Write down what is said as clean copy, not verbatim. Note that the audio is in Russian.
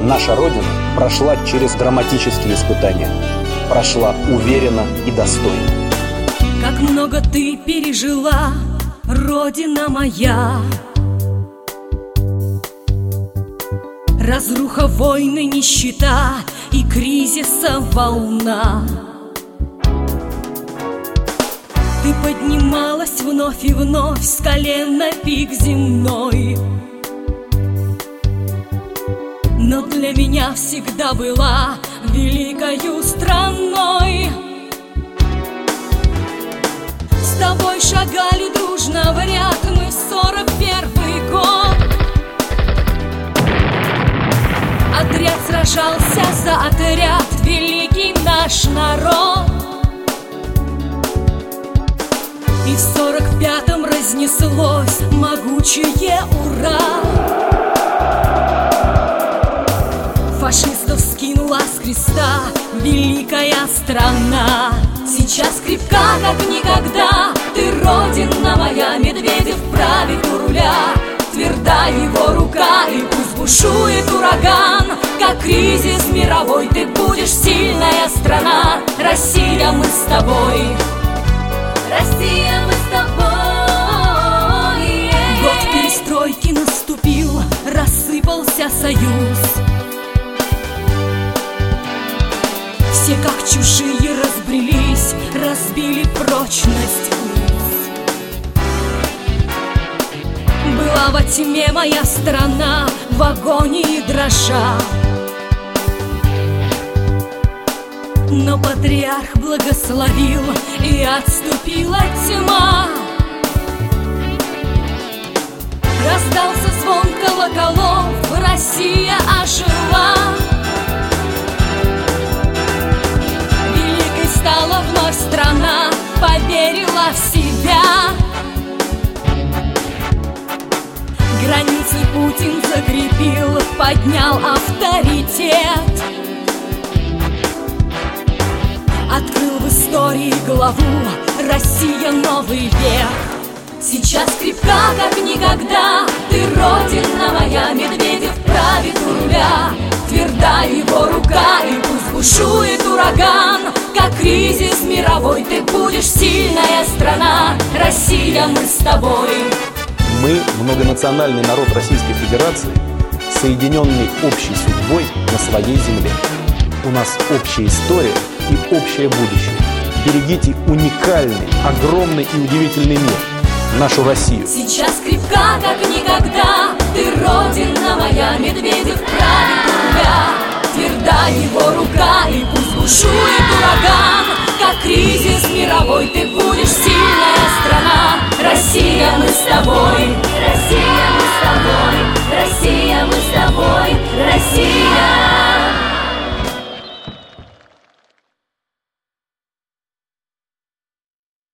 Наша Родина прошла через драматические испытания. Прошла уверенно и достойно. Как много ты пережила, Родина моя. Разруха, войны, нищета и кризиса волна. Ты поднималась вновь и вновь с колен на пик земной. Но для меня всегда была великою страной. С тобой шагали дружно в ряд мы 41-й год. Отряд сражался за отряд, великий наш народ. И в 45-м разнеслось могучее ура. Фашистов скинула с креста великая страна. Сейчас крепка, как никогда, ты, Родина моя, Медведев правит у руля. Тверда его рука, и пусть бушует ураган. Как кризис мировой, ты будешь сильная страна. Россия, мы с тобой. Россия, мы с тобой. Год перестройки наступил, рассыпался союз. Все как чужие разбрелись, разбили прочность уз. Была во тьме моя страна, в агонии дрожа. Но патриарх благословил, и отступила тьма. Раздался звон колоколов, Россия ожила. Великой стала вновь страна, поверила в себя. Границы Путин закрепил, поднял авторитет. Открыл в истории главу «Россия, новый век». Сейчас крепка, как никогда, ты, Родина моя, Медведев правит у руля. Тверда его рука, и пусть бушует ураган. Как кризис мировой, ты будешь сильная страна. Россия, мы с тобой. Мы многонациональный народ Российской Федерации, соединенный общей судьбой на своей земле. У нас общая история и общее будущее. Берегите уникальный, огромный и удивительный мир, нашу Россию. Сейчас крепка, как никогда,